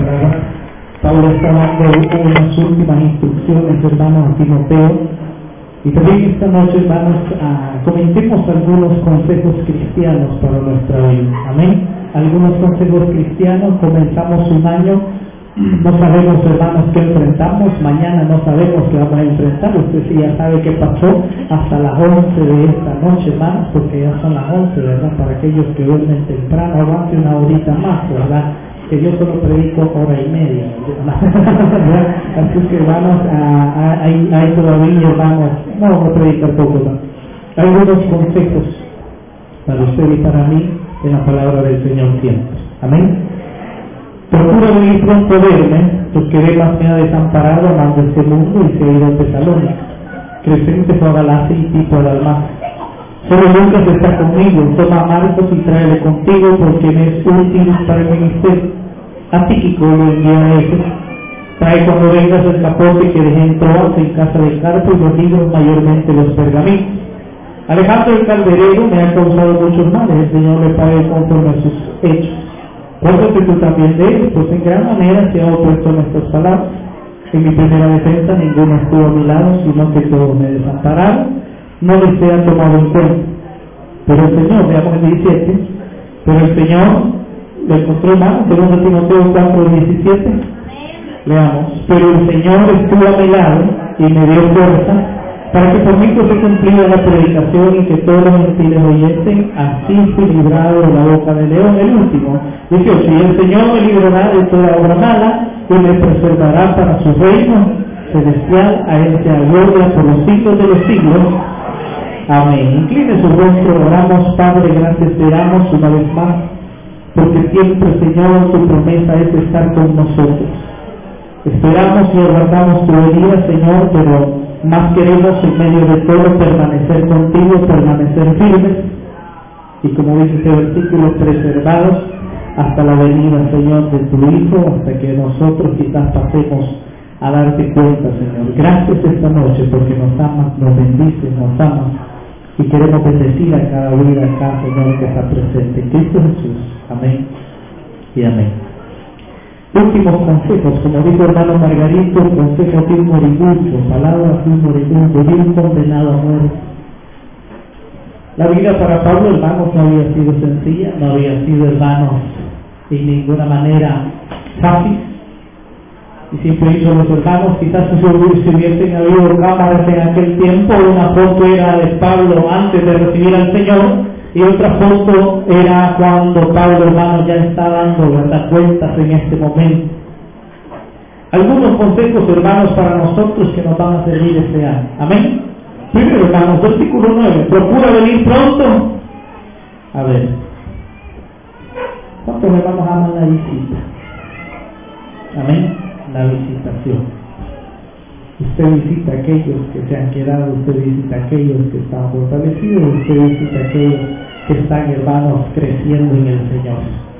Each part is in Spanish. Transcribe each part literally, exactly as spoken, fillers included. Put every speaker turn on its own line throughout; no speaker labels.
palabra. Pablo está dando unas últimas instrucciones, hermanos, a Timoteo. Y también esta noche, hermanos, uh, comentemos algunos consejos cristianos para nuestra vida. Amén. Algunos consejos cristianos. Comenzamos un año. No sabemos, hermanos, qué enfrentamos. Mañana no sabemos qué vamos a enfrentar. Usted sí ya sabe qué pasó hasta las once de esta noche, hermanos, porque ya son las once, ¿verdad? Para aquellos que duermen temprano, aguante una horita más, ¿verdad? Que yo solo predico hora y media, ¿verdad? Así que, hermanos, hay, hay todavía, hermanos, no vamos a predicar poco, ¿no? Hay algunos consejos para usted y para mí en la palabra del Señor siempre. Amén. Procura venir pronto a verme, porque ve más me ha desamparado, amando este mundo y se ha ido a Tesalónica. Crescente fue a Galacia y Tito a Dalmacia. Solo Lucas está conmigo, toma a Marcos y tráele contigo, porque me es útil para el ministerio. A Tíquico lo envía a ese. Trae cuando vengas el capote que dejé en Troas, en casa de Carpo, y los libros, mayormente los pergaminos. Alejandro el calderero me ha causado muchos males, el Señor le pague conforme a sus hechos. Cuéntate tú también de él, pues en gran manera se ha opuesto a nuestras palabras. En mi primera defensa ninguno estuvo a mi lado, sino que todos me desampararon, no les sea tomado en cuenta. Pero el Señor, veamos el diecisiete, pero el Señor le encontró mal, segundo Timoteo cuatro diecisiete, leamos, pero el Señor estuvo a mi lado y me dio fuerza, para que por mí fuese cumplida la predicación y que todos los gentiles oyesen, así fui librado de la boca del león. El último, dieciocho, y el Señor me librará de toda obra mala y me preservará para su reino celestial, a él sea gloria por los siglos de los siglos. Amén. Incline su rostro, oramos. Padre, gracias te damos una vez más, porque siempre, Señor, tu promesa es estar con nosotros. Esperamos y aguardamos tu venida, Señor, pero más queremos en medio de todo permanecer contigo, permanecer firmes y, como dice este versículo, preservados hasta la venida, Señor, de tu Hijo, hasta que nosotros quizás pasemos a darte cuenta, Señor. Gracias esta noche porque nos amas, nos bendices, nos amas y queremos bendecir a cada vida acá, Señor, que está presente en Cristo Jesús. Amén y amén. Últimos consejos, como dijo hermano Margarito, consejo de un moribundo, palabras de un moribundo, de un condenado a muerte. La vida para Pablo, hermanos, no había sido sencilla, no había sido, hermanos, de ninguna manera fácil. Y siempre he dicho a los hermanos, quizás si hubiesen habido cámaras en aquel tiempo, una foto era de Pablo antes de recibir al Señor, y otra foto era cuando Pablo, hermano, ya está dando las cuentas en este momento. Algunos consejos, hermanos, para nosotros que nos van a servir este año. Amén. Primero, hermanos, versículo nueve, procura venir pronto. A ver, ¿cuántos hermanos aman la visita? Amén. La visitación. Usted visita a aquellos que se han quedado, usted visita a aquellos que están fortalecidos, usted visita a aquellos que están, hermanos, creciendo en el Señor.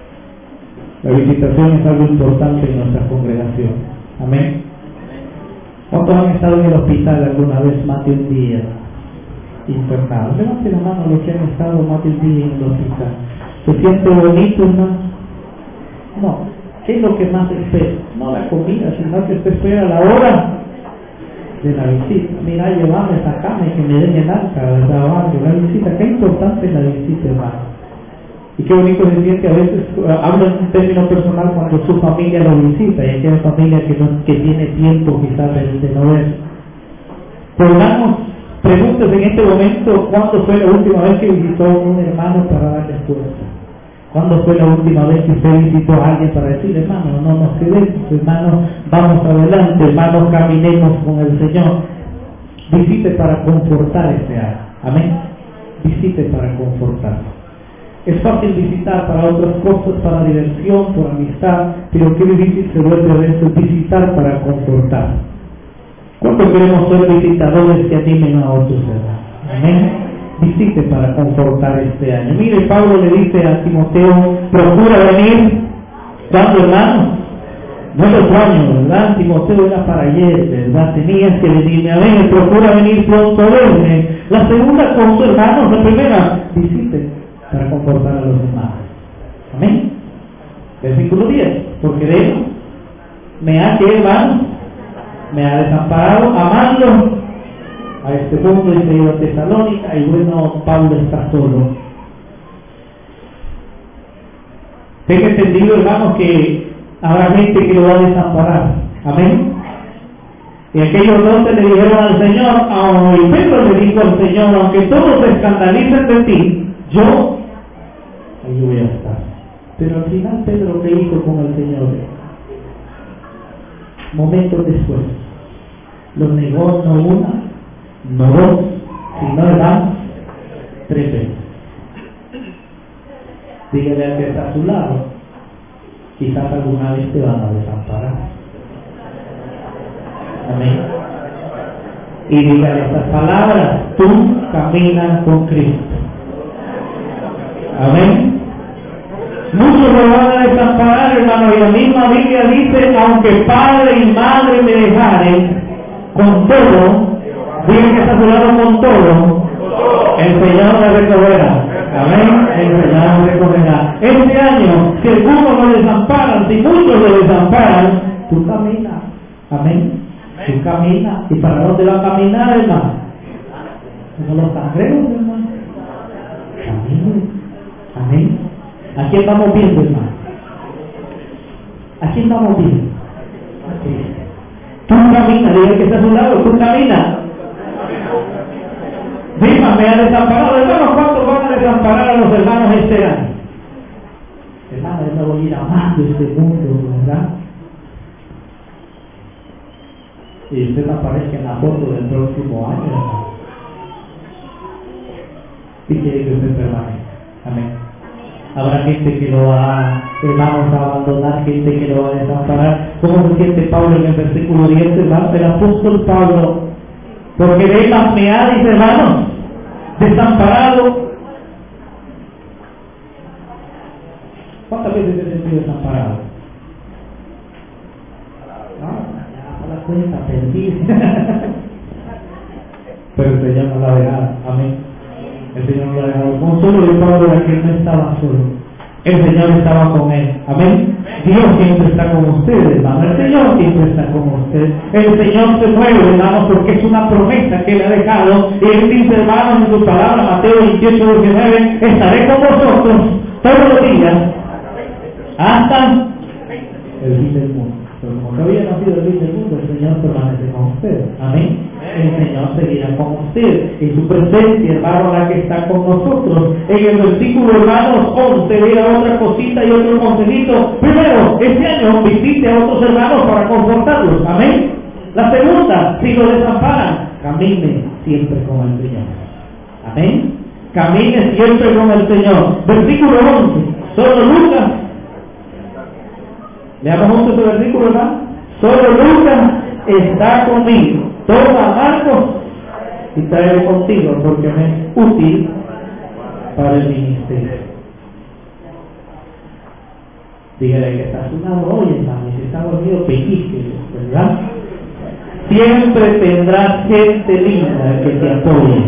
La visitación es algo importante en nuestra congregación. Amén. ¿Cuántos han estado en el hospital alguna vez más de un día internados? Levanten la mano los que han estado más de un día en el hospital. ¿Se siente bonito, hermano? No. ¿Qué es lo que más espera? No la comida, sino que se espera la hora de la visita. Mira, llévame, sacame, que me den el alta, ¿verdad? La visita, qué importante es la visita, hermano. Y qué bonito se siente a veces, hablo en un término personal, cuando su familia lo visita, y aquella familia que, no, que tiene tiempo quizás de, de no ver. Pongamos preguntas en este momento, ¿cuándo fue la última vez que visitó a un hermano para darle fuerza? ¿Cuándo fue la última vez que usted visitó a alguien para decirle, hermano, no nos quedemos, hermano, vamos adelante, hermano, caminemos con el Señor? Visite para confortar este año. Amén. Visite para confortar. Es fácil visitar para otras cosas, para diversión, por amistad, pero qué difícil se vuelve a veces visitar para confortar. ¿Cuánto queremos ser visitadores que animen a otros, hermanos? Amén. Visite para confortar este año. Mire, Pablo le dice a Timoteo, procura venir. ¿Cuándo, hermano? No el otro año, ¿verdad? Timoteo era para ayer, ¿verdad? Tenías que venirme a ver, procura venir pronto a verme. La segunda cosa, hermanos, la primera, visite para confortar a los demás. Amén. Versículo diez, porque de él me ha, ¿qué, hermano? Me ha desamparado, amando a este mundo, y se iba a Tesalónica, y bueno, Pablo está solo. Tengo entendido, hermanos, que habrá gente que lo va a desamparar. Amén. Y aquellos doce le dijeron al Señor, y Pedro le dijo al Señor, aunque todos se escandalicen de ti, yo, ahí voy a estar. Pero al final Pedro, ¿qué hizo con el Señor? Momentos después, lo negó no una, no dos, sino, hermanos, tres veces. Dígale al que está a su lado, quizás alguna vez te van a desamparar. Amén. Y dígale estas palabras, tú caminas con Cristo. Amén. Muchos me van a desamparar, hermano, y la misma Biblia dice, aunque padre y madre me dejaren, con todo, digan que está a su lado, con todo, el Señor me recogerá. Amén. El Señor me recogerá. Este año, si algunos me desamparan, si muchos me desamparan, tú caminas. Amén. Tú caminas. ¿Y para dónde va a caminar, hermano? ¿Son los cangreros, hermano? Camino. Amén. ¿A quién vamos viendo, hermano? ¿A quién vamos viendo? Tú caminas, diga que está a su lado, tú caminas. Dima, me ha desamparado, hermano. ¿Cuántos van a desamparar a los hermanos este año? Hermano, yo me voy a ir amando este mundo, ¿verdad? Y usted aparezca en la foto del próximo año, hermano. Y quiere que usted permanezca. Amén. Habrá gente que lo va, hermanos, a abandonar, gente que lo va a desamparar. ¿Cómo se siente Pablo en el versículo diez, hermano? El apóstol Pablo, porque de él me ha, dice, hermanos, desamparado. ¿Cuántas veces te has sentido desamparado? Ah, ya, la cuenta, perdí. Pero el Señor no la dejará. Amén. El Señor no la dejará. Con solo de Pablo era que él no estaba solo. El Señor estaba con él. Amén. Dios siempre está con ustedes, hermano. El Señor siempre está con ustedes. El Señor se mueve, hermano, porque es una promesa que Él ha dejado. Y Él dice, hermano, en su palabra, Mateo veintiocho, diecinueve, estaré con vosotros todos los días hasta el fin del mundo. Pero como todavía no ha sido el fin del mundo, el Señor permanece con ustedes. Amén. El Señor seguirá con ustedes. En su presencia, hermano, la que está con nosotros. En el versículo, hermanos, once, mira otra cosita y otro consejito. Primero, este año visite a otros hermanos para confortarlos. Amén. La segunda, si lo desamparan, camine siempre con el Señor. Amén. Camine siempre con el Señor. Versículo once. Solo Lucas. Leamos juntos ese versículo, hermano. Solo Lucas está conmigo. Toma a Marcos y tráelo contigo, porque me es útil para el ministerio. Dígale que está a su lado hoy, hermano, y si está dormido, pellizquelo, ¿verdad? Siempre tendrás gente linda que te apoye.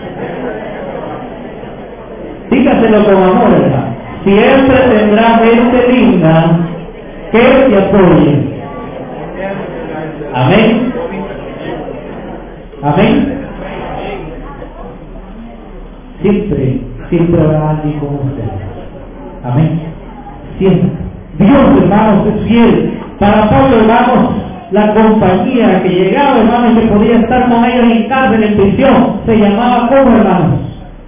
Dígaselo con amor, hermano. Siempre tendrás gente linda que te apoye. Amén. Amén. Siempre, siempre habrá alguien con ustedes. Amén. Siempre. Dios, hermanos, es fiel. Para Pablo, hermanos, la compañía que llegaba, hermanos, y que podía estar con ellos en cárcel, en prisión, se llamaba como, hermanos.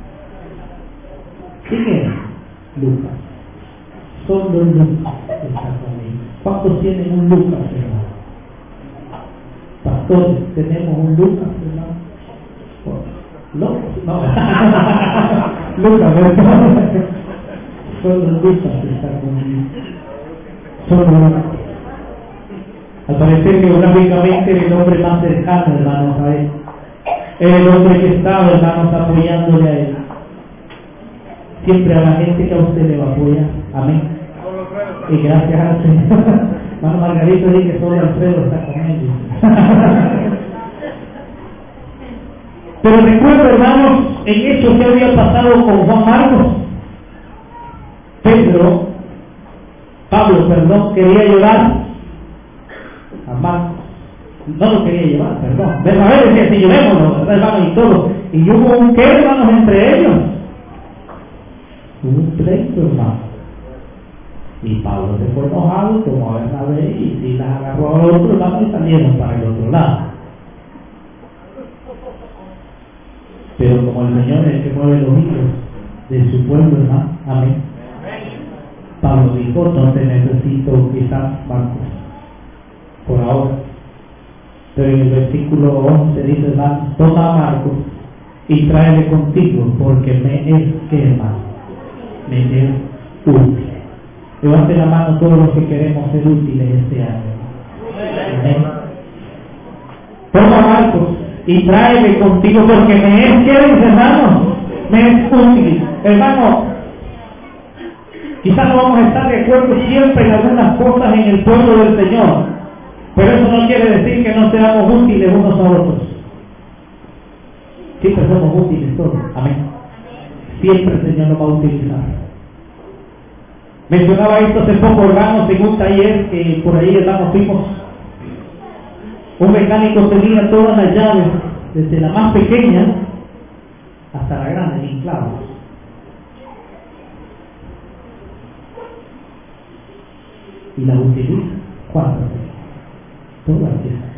¿Quién es? Lucas. Solo Lucas está conmigo. ¿Cuántos tienen un Lucas, hermano? Pastores, tenemos un Lucas, hermano. No, no. Lucas, ¿verdad? Solo Lucas está conmigo. Solo Lucas. Al parecer, geográficamente, el hombre más cercano, hermanos, a él. El hombre que estaba, hermanos, apoyándole a él. Siempre a la gente que a usted le va a apoyar. Amén. Y gracias al Señor. Hermano Margarito dice que solo Alfredo está con ellos. Pero recuerdo, hermanos, en hecho que había pasado con Juan Marcos. Pedro, Pablo, perdón, quería llevar San Marcos. No lo quería llevar, perdón. Bernabé decía, si llevémoslo, ¿verdad, hermano? Y todo. Y hubo un qué, hermanos, entre ellos. Hubo un pleito, hermano. Y Pablo se fue enojado, tomó a Bernabé y, y las agarró al otro lado y salieron para el otro lado. Pero como el Señor es el que mueve los hilos de su pueblo, hermano, amén. Pablo dijo, no te necesito quizás, Marcos, por ahora. Pero en el versículo once dice, hermano, toma a Marcos y tráele contigo, porque me es que, hermano, me es útil. Levante la mano todos los que queremos ser útiles este año. Amén. Toma a Marcos y tráele contigo, porque me es que, hermano, me es útil. Hermano, quizás no vamos a estar de acuerdo siempre en algunas cosas en el pueblo del Señor, pero eso no quiere decir que no seamos útiles unos a otros. Siempre somos útiles todos. Amén. Siempre el Señor nos va a utilizar. Mencionaba esto hace poco, hermanos, en un taller que por ahí, hermanos, fuimos. Un mecánico tenía todas las llaves, desde la más pequeña hasta la grande, sin clavos. Y las utiliza. ¿Cuántas? Todas esas.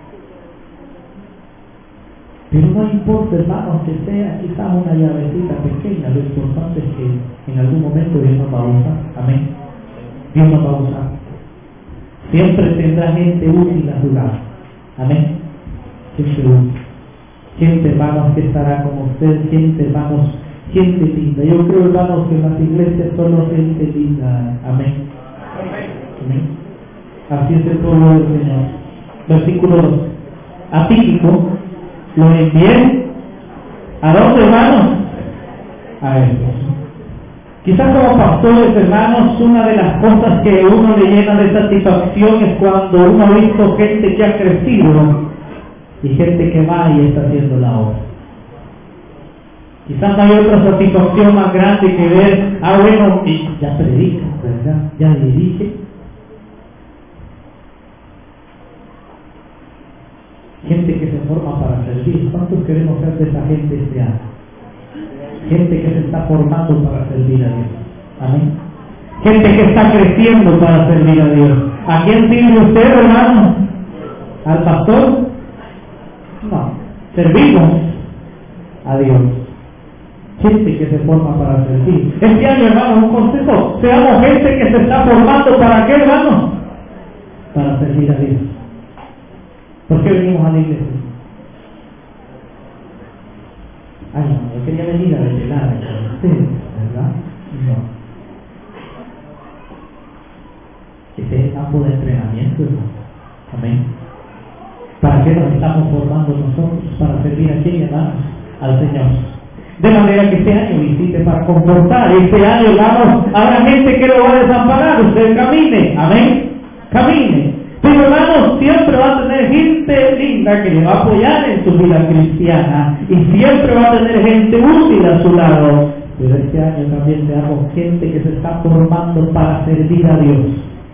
Pero no importa, hermanos, que sea quizás una llavecita pequeña, lo importante es que en algún momento Dios nos va a usar. Amén. Dios nos va a usar. Siempre tendrá gente útil a su lado. Amén. Siempre útil. Gente, hermanos, que estará con usted, gente, hermanos, gente linda. Yo creo, hermanos, que en las iglesias solo gente linda. Amén. Amén. Así es el pueblo del Señor. Versículo dos. A Tíquico lo envié. ¿A dónde, hermanos? A estos. Quizás como pastores, hermanos, una de las cosas que uno le llena de satisfacción es cuando uno ha visto gente que ha crecido y gente que va y está haciendo la obra. Quizás no hay otra satisfacción más grande que ver, ah bueno, y ya predica, ¿verdad? Ya dirige. Gente que se forma para servir. ¿Cuántos queremos ser de esa gente este año? Gente que se está formando para servir a Dios. Amén. Gente que está creciendo para servir a Dios. ¿A quién sirve usted, hermano? ¿Al pastor? No. Servimos a Dios. Gente que se forma para servir. Este año, hermano, un consejo. Seamos gente que se está formando. ¿Para qué, hermano? Para servir a Dios. ¿Por qué venimos a la iglesia? Ay, no, yo quería venir a revelar con ustedes, ¿verdad? No. Ese es el campo de entrenamiento, hermano. Amén. ¿Para qué nos estamos formando nosotros? Para servir a quién, hermanos? Al Señor. De manera que este año visite para comportar. Este año, hermanos, habrá gente que lo va a desamparar. Usted camine. Amén. Camine. Pero, hermanos, siempre va a tener gente linda que le va a apoyar en su vida cristiana y siempre va a tener gente útil a su lado. Pero este año también veamos gente que se está formando para servir a Dios.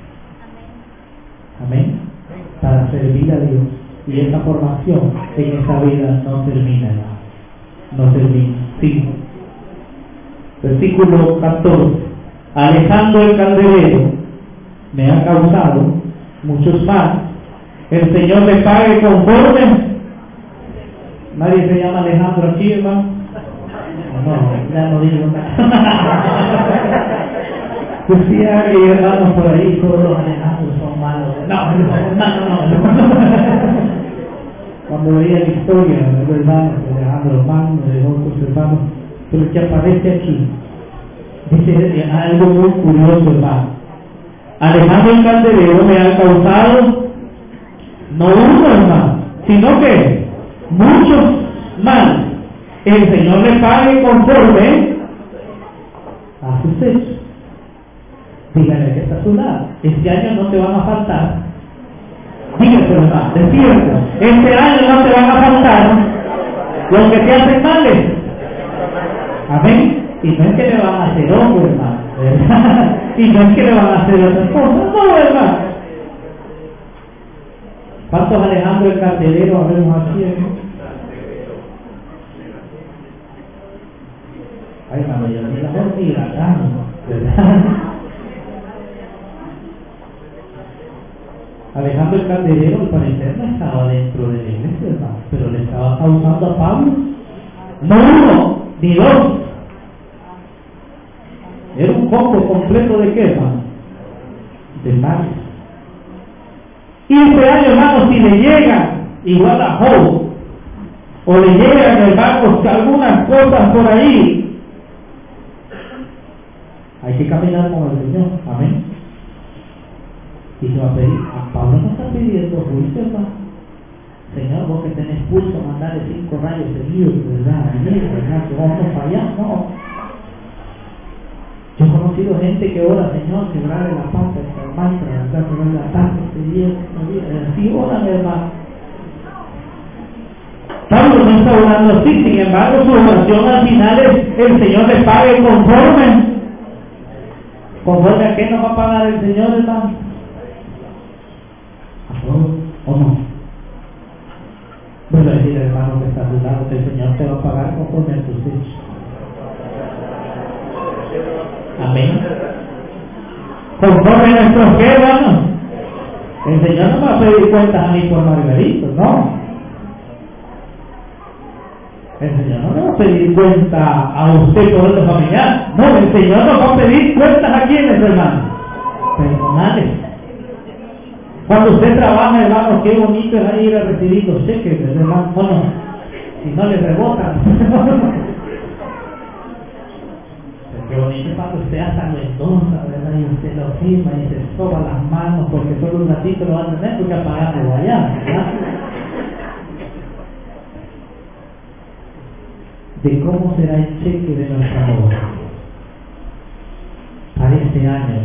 Amén. Para servir a Dios. Y esa formación en esta vida no termina. No termina. Sí. Versículo catorce. Alejandro el candelero me ha causado muchos más. El Señor le pague conforme. Nadie se llama Alejandro aquí, hermano. No, ya no digo nada. Pues sí, hay hermanos por ahí, todos los Alejandros son malos. No, no, no, no. Cuando veía la historia de los hermanos de Alejandro Magno, de otros hermanos, pero que aparece aquí, dice algo muy curioso, hermano. Alejandro el candelero me ha causado no uno, hermano, sino que muchos más. El Señor le pague conforme a sus hechos. Dígale que está a su lado. Este año no te van a faltar. Dígase, hermano, es cierto. Este año no te van a faltar los que te hacen males. Amén. Y no es que le van a hacer ojo, hermano, ¿verdad? Y no es que le van a hacer otras cosas, no, hermano. ¿Cuántos Alejandro el Cartelero habemos aquí? ¿eh? Ay, hermano, yo ni la hormiga acá, ¿verdad? Alejandro el Calderero, al parecer, no estaba dentro de la iglesia, hermano, pero le estaba causando a Pablo no uno, ni dos. Era un combo completo de qué, hermano, de males. Y este año, hermano, si le llegan igual a Job, o le llegan, hermanos, algunas cosas por ahí, hay que caminar con el Señor, amén. Y se va a pedir, a Pablo no está pidiendo juicio, hermano. Señor, vos que tenés pulso, mandarle cinco rayos seguidos, ¿verdad? ¿verdad? Que vamos a fallar, no. Yo he conocido gente que ora, Señor, quebrarle la pata, hermano, ¿verdad? Quebrarle la pata, este día, este día, así oran, hermano. Pablo no está orando así, sin embargo, su oración al final es: el Señor le pague conforme. ¿Conforme a qué nos va a pagar el Señor, hermano? ¿O no? Voy a decir, hermano, que está a tu lado, que el Señor te va a pagar conforme a tus hechos. Amén. Conforme a nuestros qué, hermano. El Señor no va a pedir cuentas a mí por Margarito, no. El Señor no le va a pedir cuenta a usted por otro familiar. No, el Señor nos va a pedir cuentas a quienes, hermano. Personales. Cuando usted trabaja, hermano, qué bonito es ir a recibir los cheques, hermano. No, no. Si no le rebotan. Qué bonito es cuando usted hasta lo endosa, ¿verdad? Y usted lo firma y se soba las manos, porque solo un ratito lo va a tener porque apagarlo allá, ¿verdad? De cómo será el cheque de nuestro amor para este año.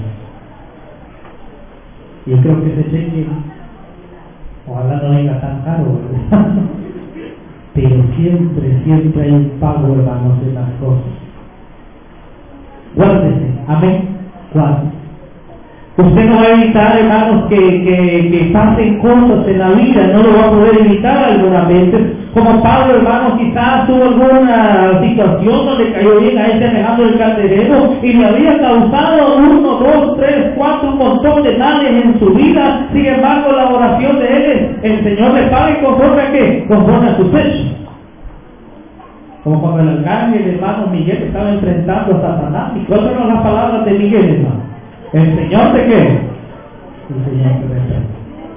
Yo creo que ese cheque, ojalá no venga tan caro, ¿verdad? Pero siempre, siempre hay un pago, hermanos, de las cosas. Guárdese, amén, guárdese. Usted no va a evitar, hermanos, que, que, que pasen cosas en la vida, no lo va a poder evitar algunas veces. Como Pablo, hermano, quizás tuvo alguna situación donde cayó bien a ese Alejandro el Calderero y le había causado uno, dos, tres, cuatro, un montón de males en su vida. Sin embargo, la oración de él es: el Señor le pague conforme a qué, conforme a sus hechos. Como cuando el arcángel, hermano Miguel, estaba enfrentando a Satanás. ¿Y cuáles eran las palabras de Miguel, hermano? ¿El Señor de qué? El Señor te bendiga.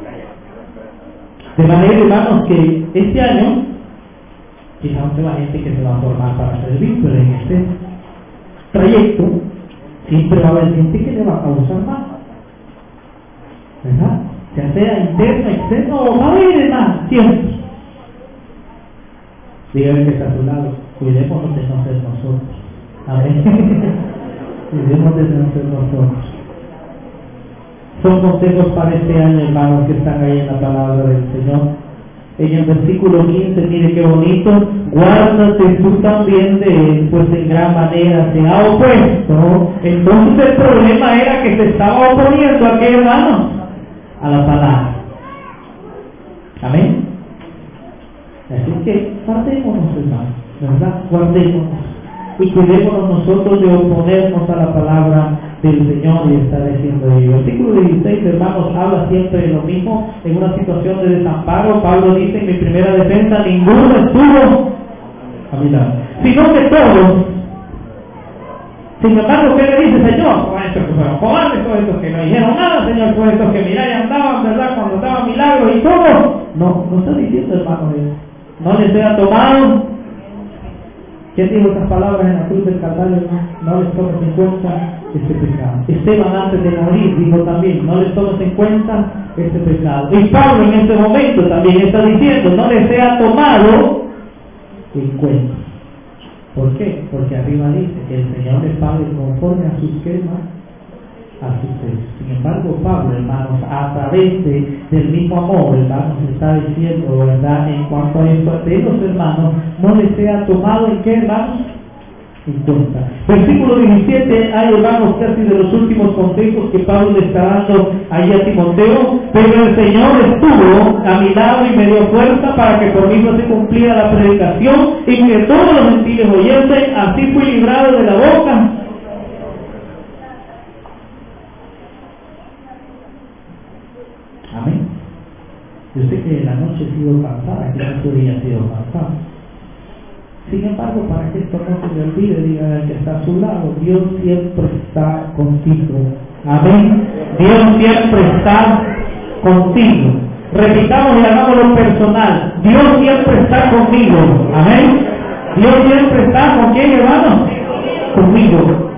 De manera, hermanos, que este año quizá no sea gente que se va a formar para servir, pero en este trayecto siempre va a haber gente que le va a causar mal, ¿verdad? Ya sea interno, externo, o va a haber, hermano, siempre. Dígame que está a su lado, cuidémonos de no ser nosotros. Amén. Cuidémonos de no ser nosotros. Son consejos para este año, hermanos, que están ahí en la palabra del Señor. En el versículo quince, mire qué bonito: guárdate tú también de él, pues en gran manera se ha opuesto. Entonces el problema era que se estaba oponiendo a qué, hermanos, a la palabra. Amén. Así que guardémonos, hermanos, ¿verdad? Guardémonos y cuidémonos nosotros de oponernos a la palabra del Señor y estar diciendo ello. El versículo dieciséis, hermanos, habla siempre de lo mismo. En una situación de desamparo, Pablo dice: en mi primera defensa ninguno estuvo a mi lado, sino que todos. Sin embargo, ¿qué le dice? Señor, con estos que fueron cobardes, con estos que no dijeron nada, Señor, con estos que mirá y andaban, ¿verdad?, cuando daban milagros y todo. No, no está diciendo, hermano, no les sea tomado. ¿Quién dijo estas palabras en la cruz del Calvario? No, no les tomes en cuenta este pecado. Esteban, antes de morir, dijo también: no les tomes en cuenta este pecado. Y Pablo en este momento también está diciendo: no les sea tomado en cuenta. ¿Por qué? Porque arriba dice que el Señor les pague conforme a sus quemas, a sus hechos. Sin embargo, Pablo, hermanos, a través de, del mismo amor, hermanos, está diciendo, ¿verdad?, en cuanto a esto, de los hermanos, no les sea tomado en qué, hermanos, en cuenta. Versículo diecisiete, ahí vamos casi de los últimos consejos que Pablo le está dando ahí a Timoteo. Pero el Señor estuvo a mi lado y me dio fuerza para que por mí no se cumpliera la predicación y que todos los gentiles oyesen, así fui librado de la boca. Amén. Yo sé que la noche ha sido cansada, que otro día ha sido cansada. Sin embargo, para que esto no se le olvide, diga el que está a su lado, Dios siempre está contigo. Amén. Dios siempre está contigo. Repitamos y hagámoslo personal. Dios siempre está conmigo. Amén. Dios siempre está con quién, hermano? Conmigo.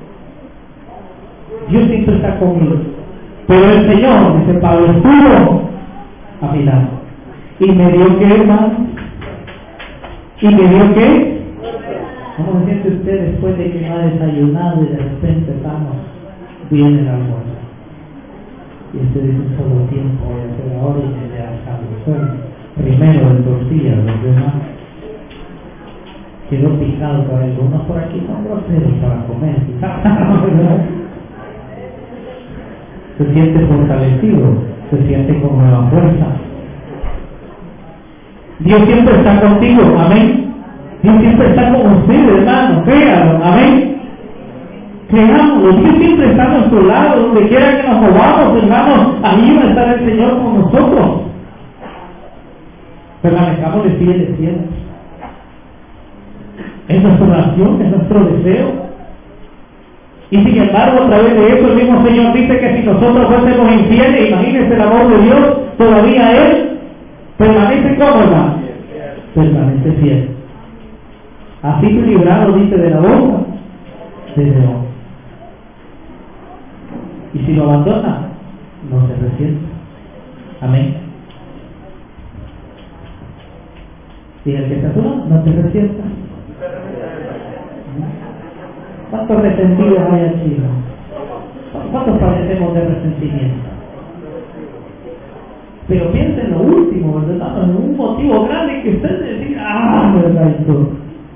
Dios siempre está conmigo. Pero el Señor, dice Pablo, estuvo a mi lado. Y me dio que, hermano. ¿Y me dio qué? ¿Cómo se siente usted después de que no ha desayunado y de repente estamos viene el almuerzo? Y usted dice, un solo tiempo voy a hacer ahora y me da salud. Primero el tortilla, los demás. Quedó picado por algunos por aquí, son groseros para comer. Se siente fortalecido, se siente con nueva fuerza. Dios siempre está contigo, amén. Dios siempre está con usted, hermano, créalo, amén. Creámoslo, Dios siempre está a nuestro lado, donde quiera que nos movamos, hermanos, ahí va a estar el Señor con nosotros. Permanezcamos fieles siempre. Es nuestra oración, es nuestro deseo. Y sin embargo, a través de eso, el mismo Señor dice que si nosotros fuésemos infieles, imagínense el amor de Dios, todavía Él permanece como, hermano, permanece fiel. Así fui librado, dice, de la boca de león. Y si lo abandona, no se resiente. Amén. Y el que se asuma, no te resienta. ¿Cuántos resentidos hay aquí? ¿Cuántos padecemos de resentimiento? Pero piensa en lo último, ¿verdad? En un motivo grande que usted decía, ah, ¿verdad? Y todo.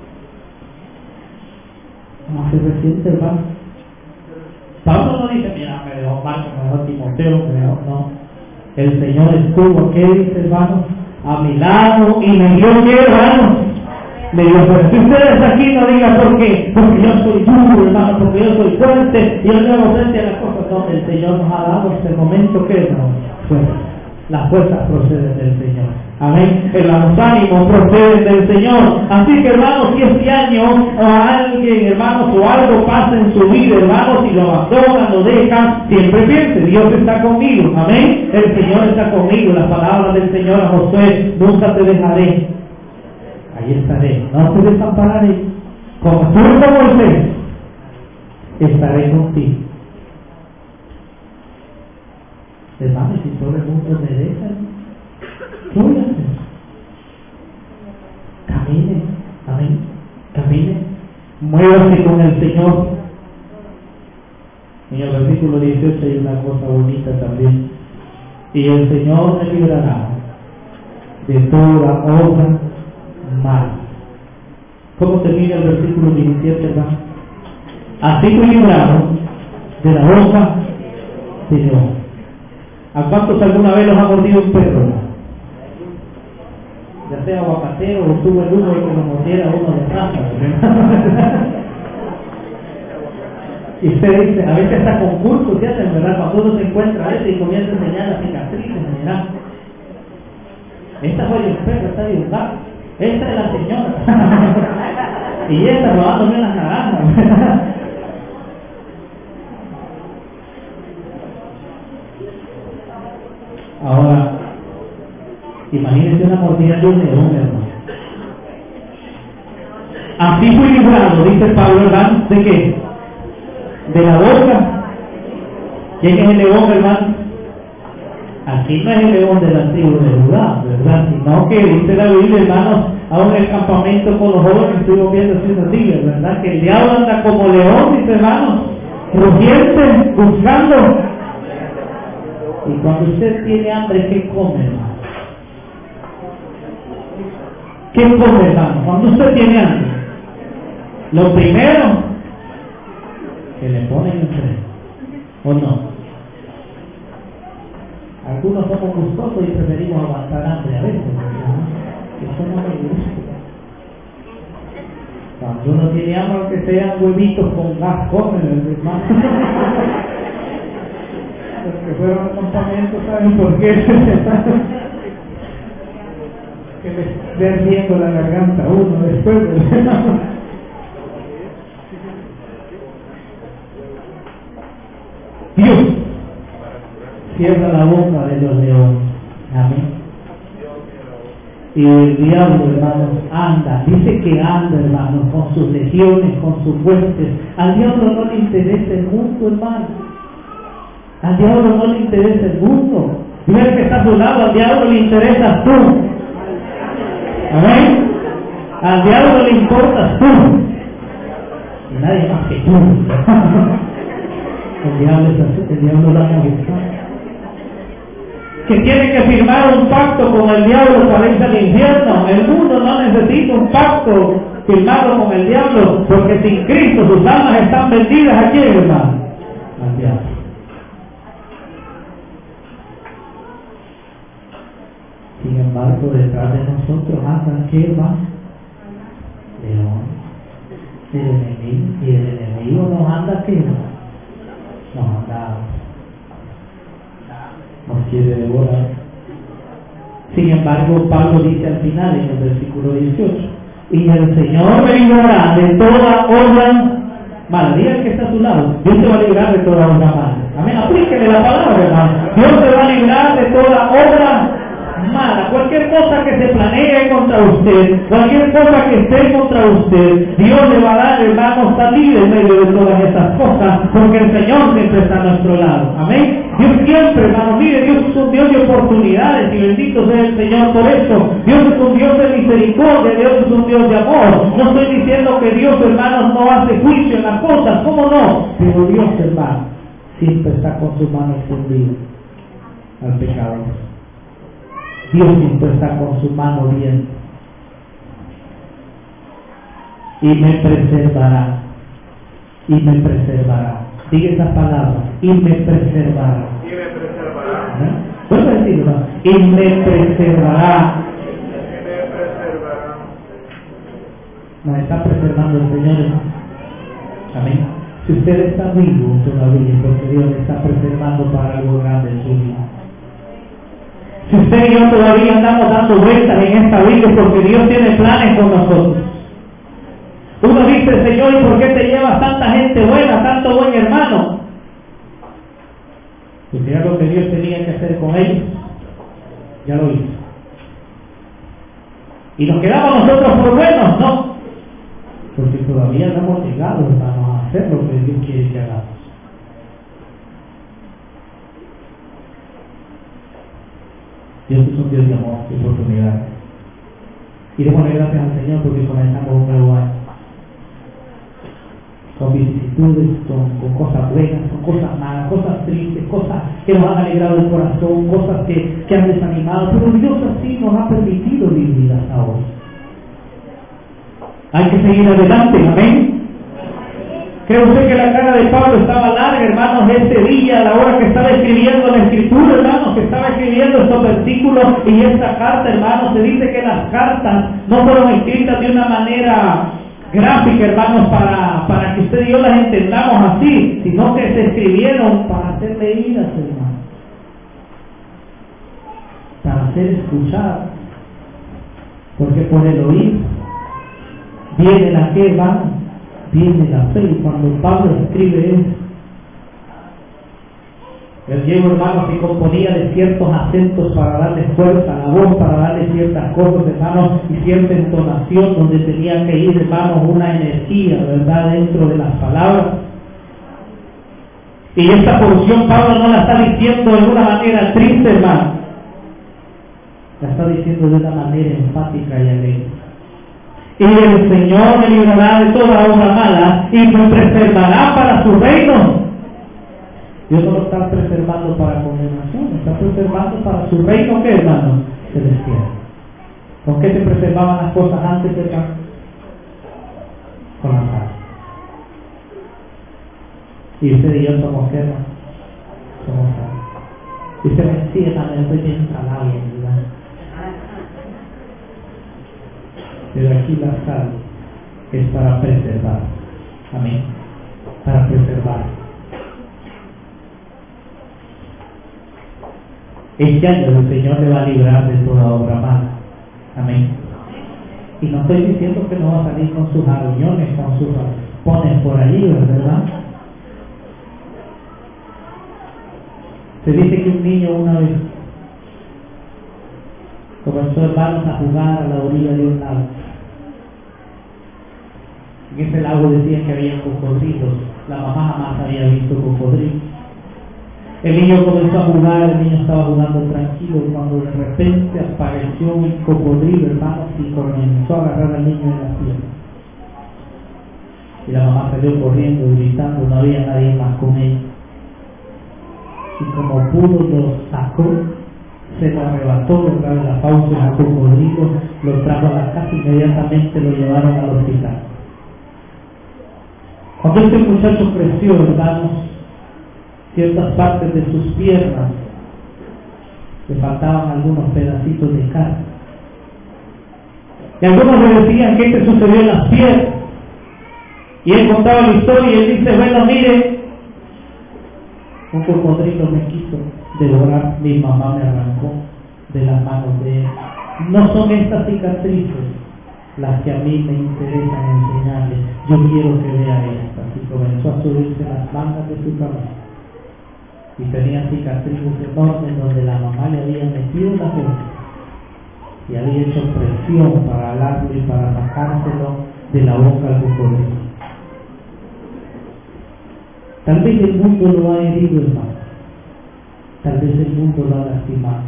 No se resiente, hermano. Pablo no dice, mira, me dejó Marco, me dejó Timoteo, me dejó, no. El Señor estuvo, ¿qué dice, hermano? A mi lado y me dio ¿qué, hermano? Me dio fuerza. Si ustedes aquí no digan por qué, porque yo soy duro, hermano, porque yo soy fuerte, y yo no hago frente a las cosas, no, el Señor nos ha dado este momento, ¿qué, hermano? Fuerza. Las fuerzas proceden del Señor. Amén. Los ánimos proceden del Señor. Así que, hermanos, si este año a alguien, hermanos, o algo pasa en su vida, hermanos, y lo abandonan, lo dejan, siempre piense, Dios está conmigo. Amén. El Señor está conmigo. Las palabras del Señor a Josué, nunca te dejaré. Ahí estaré. No te desampararé. Como tú como Moisés, estaré contigo. Hermano, si todo el mundo me deja, ¿qué voy a hacer? Camine, amén, camine, muévase con el Señor. En el versículo dieciocho hay una cosa bonita también. Y el Señor me librará de toda obra mala. ¿Cómo termina el versículo diecisiete, hermano? Así fui librado de la boca de Dios. ¿A cuántos alguna vez los ha mordido un perro? Ya sea aguacatero o estuvo el uno y que lo mordiera uno de raza. Y usted dice, a veces está concurso, ¿sí hacen, verdad? Cuando uno se encuentra a ese y comienza a enseñar las cicatrices, ¿verdad? Esta fue el perro, está de un gato. Esta es la señora. Y esta robándome las naranjas. Ahora, imagínense una mordida de un león, hermano. Así fui librado, dice Pablo, ¿verdad? ¿De qué? De la boca. ¿Quién es el león, hermano? Aquí no es el león de la tribu de Judá, ¿verdad? Sino que dice la Biblia, hermanos, a un campamento con los jóvenes, estuvimos viendo hace unos días, ¿verdad? Que el diablo anda como león, dice, hermanos, rugiente, buscando. Y cuando usted tiene hambre, ¿qué come, hermano? ¿Qué come, hermano? Cuando usted tiene hambre, lo primero que le ponen enfrente, ¿o no? Algunos somos gustosos y preferimos aguantar hambre a veces, ¿no? Eso no me gusta. Cuando uno tiene hambre, que sean huevitos con gas, comen, hermano. Los que fueron al campamento saben por qué. Que le esté ardiendo la garganta uno después del... Dios cierra la boca de los leones. Amén. Y el diablo, hermanos, anda, dice que anda, hermanos, con sus legiones, con sus huestes. Al diablo no le interesa el mundo, hermano. Al diablo no le interesa el mundo. Mira que está a su lado, al diablo le interesas tú. Amén. Al diablo le importas tú. Y nadie más que tú. El diablo es así, el diablo la molesta. Que tiene que firmar un pacto con el diablo para irse al infierno. El mundo no necesita un pacto firmado con el diablo, porque sin Cristo sus almas están vendidas aquí, hermano, al diablo. Sin embargo, detrás de nosotros andan, ¿qué va? León, el enemigo, y el enemigo nos anda, ¿qué va? Nos anda, nos quiere devorar. Sin embargo, Pablo dice al final en el versículo dieciocho, y el Señor me librará de toda obra mala. Diga el que está a su lado, Dios te va a librar de toda obra mala. Amén, aplíquele la palabra, hermano. Dios te va a librar de toda obra mala. Cualquier cosa que se planee contra usted, cualquier cosa que esté contra usted, Dios le va a dar, hermano, salir en medio de todas esas cosas, porque el Señor siempre está a nuestro lado. Amén. Dios siempre, hermano, mire, Dios es un Dios de oportunidades, y bendito sea el Señor por eso. Dios es un Dios de misericordia, Dios es un Dios de amor. No estoy diciendo que Dios, hermanos, no hace juicio en las cosas, ¿cómo no? Pero Dios, hermano, siempre está con su mano extendida al pecador. Dios siempre está con su mano bien y me preservará, y me preservará. Diga esa palabra, y me preservará.
Y me preservará.
¿Eh? ¿Puedes decirlo? Y me preservará.
Y me preservará.
Nos está preservando el Señor, hermano. Amén. Si usted está vivo todavía, porque Dios le está preservando para algo grande en su vida. Si usted y yo todavía andamos dando vueltas en esta vida, es porque Dios tiene planes con nosotros. Uno dice, Señor, ¿y por qué te llevas tanta gente buena, tanto buen hermano? Pues era lo que Dios tenía que hacer con ellos. Ya lo hizo. ¿Y nos quedamos nosotros por buenos? No. Porque todavía no hemos llegado, hermanos, a hacer lo que Dios quiere que hagamos. Dios es un Dios de amor y oportunidad. Y démosle gracias al Señor porque comenzamos un nuevo año. Con vicisitudes, con, con cosas buenas, con cosas malas, cosas tristes, cosas que nos han alegrado el corazón, cosas que, que han desanimado. Pero Dios así nos ha permitido vivir hasta hoy. Hay que seguir adelante, amén. ¿Cree usted que la cara de Pablo estaba larga, hermanos, ese día, a la hora que estaba escribiendo la escritura, hermanos, que estaba escribiendo estos versículos y esta carta, hermanos? Se dice que las cartas no fueron escritas de una manera gráfica, hermanos, para, para que usted y yo las entendamos así, sino que se escribieron para ser leídas, hermanos, para ser escuchadas, porque por el oír viene la que, hermanos, viene la fe. Y cuando Pablo escribe eso, el griego, hermanos, se componía de ciertos acentos para darle fuerza a la voz, para darle ciertas cosas, hermanos, y cierta entonación donde tenía que ir, hermanos, una energía, ¿verdad?, dentro de las palabras. Y esta porción Pablo no la está diciendo de una manera triste, hermano, la está diciendo de una manera enfática y alegre. Y el Señor me librará de toda obra mala y me preservará para su reino. Dios no lo está preservando para condenación, está preservando para su reino, ¿qué, hermano? Celestial. ¿Con qué se preservaban las cosas antes, hermano? con la sal. Y usted y yo somos qué, hermano? Somos sal. Y usted me decía también, estoy bien salado, ¿verdad? Pero aquí la sal es para preservar. Amén. Para preservar. Este año el Señor le va a librar de toda obra mala. Amén. Y no estoy diciendo que no va a salir con sus arruñones, con sus pones por allí, ¿verdad? Se dice que un niño una vez comenzó, hermanos, a jugar a la orilla de un lago. En ese lago decían que había cocodrilos. La mamá jamás había visto cocodrilos. El niño comenzó a jugar, el niño estaba jugando tranquilo, cuando de repente apareció un cocodrilo, hermanos, y comenzó a agarrar al niño en la pierna. Y la mamá salió corriendo, gritando, no había nadie más con ella. Y como pudo, lo sacó, se lo arrebató, lo trajo la fauce al cocodrilo, lo trajo a la casa y inmediatamente lo llevaron al hospital. Cuando este muchacho creció, hermanos, ciertas partes de sus piernas le faltaban algunos pedacitos de carne. Y algunos le decían que este sucedió en las piernas. Y él contaba la historia y él dice, bueno, mire, un cocodrilo me quiso devorar, mi mamá me arrancó de las manos de él. No son estas cicatrices las que a mí me interesan enseñarles, yo quiero que vea estas. Y comenzó a subirse las mangas de su cabeza. Y tenía cicatrices enormes donde la mamá le había metido la boca y había hecho presión para alarlo y para sacárselo de la boca al cocodrilo. Tal vez el mundo lo ha herido, hermano. Tal vez el mundo lo ha lastimado.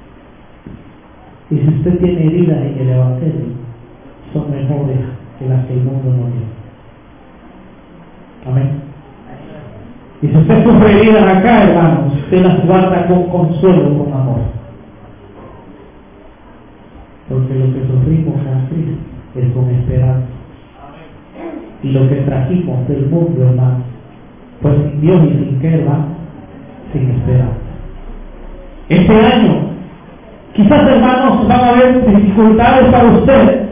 Y si usted tiene heridas en el Evangelio, son mejores que las que el mundo no tiene. Amén. Y si usted sufre heridas acá, hermanos, usted las guarda con consuelo, con amor. Porque lo que sufrimos con Cristo es con esperanza. Y lo que trajimos del mundo, hermanos, pues sin Dios y sin qué, hermano, sin esperanza. Este año, quizás, hermanos, van a haber dificultades para usted.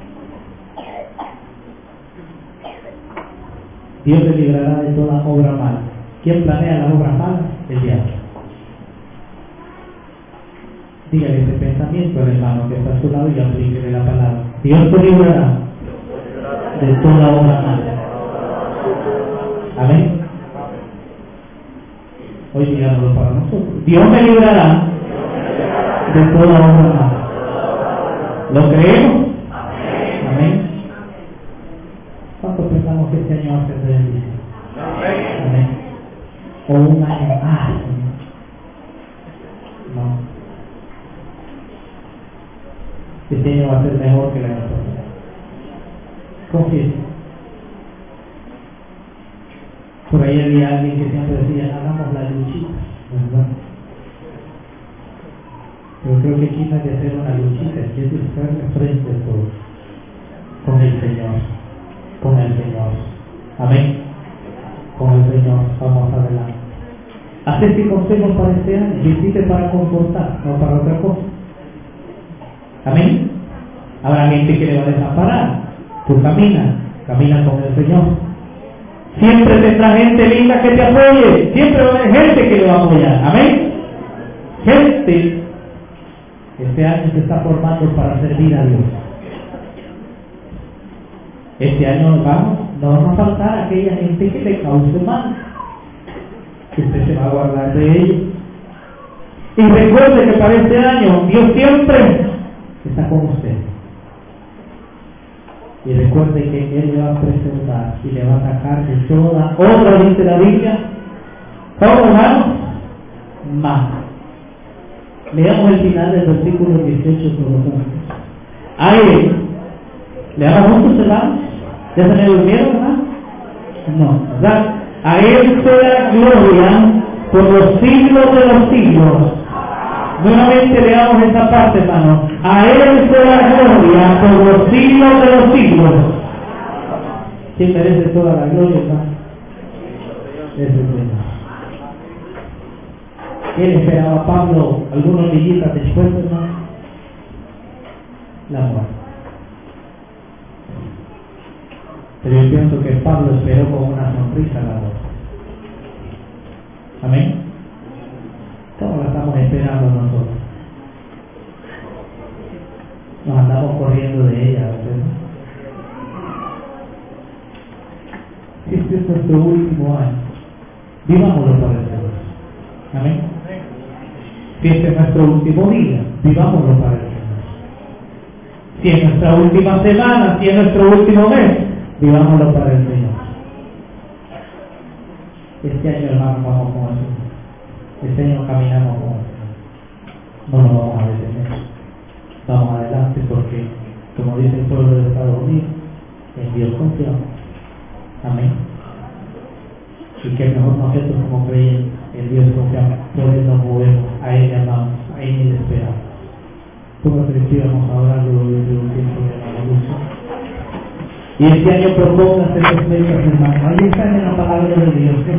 Dios le librará de toda obra mala. ¿Quién planea las obras malas? El diablo. Dígale ese pensamiento al hermano que está a su lado y aplíquele la palabra. Dios te librará de toda obra mala. Amén. Hoy digámoslo para nosotros. Dios me librará de toda obra mala. ¿Lo creemos? Amén. ¿Cuántos pensamos que este año va a ser de bendición? Amén. O un año más. No. Este año va a ser mejor que el año pasado. Confíe. Por ahí había alguien que siempre decía, hagamos la luchita, ¿verdad? Pero creo que aquí no hay que hacer una luchita, es que estar frente a todos, con el Señor, con el Señor. Amén. Con el Señor, vamos adelante. Haz este consejo para este año, visite para confortar, no para otra cosa. Amén. Habrá gente que le va a desamparar. Tú camina, camina con el Señor. Siempre tendrá gente linda que te apoye. Siempre va a haber gente que le va a apoyar. Amén. Gente que este año se está formando para servir a Dios. Este año vamos, no vamos a faltar a aquella gente que le cause mal. Que usted se va a guardar de ellos. Y recuerde que para este año Dios siempre está con usted. Y recuerde que Él le va a preservar y le va a sacar de toda obra, dice la Biblia. ¿Cómo, hermanos? Más. Leamos el final del versículo dieciocho todos juntos. A Él, leamos juntos, hermanos. ¿Ya se me durmieron, hermanos? No, ¿verdad? A Él sea gloria por los siglos de los siglos. Nuevamente leamos esta parte, hermano. A Él sea la gloria por los siglos de los siglos. ¿Quién merece toda la gloria, hermano? Es el Señor. ¿Quién esperaba a Pablo algunos días después, hermano? La muerte. Pero yo pienso que Pablo esperó con una sonrisa la muerte. Amén. ¿Cómo la estamos esperando nosotros? Nos andamos corriendo de ella, ¿verdad? Si este es nuestro último año, vivámoslo para el Señor. Amén. Si este es nuestro último día, vivámoslo para el Señor. Si es nuestra última semana, si es nuestro último mes, vivámoslo para el Señor. Este año, hermano, vamos con el Señor. Este año caminamos con el Señor. No nos vamos a detener. Vamos adelante porque, como dice el pueblo de Estados Unidos, en Dios confiamos. Amén. Y que mejor nosotros como creyentes, en Dios confiamos, por Él nos movemos, a Él le amamos, a Él le esperamos. Póngase de pie, vamos a orar luego de un tiempo de alabanza. Y este año propóngase las metas, hermano. Ahí están en la palabra de Dios.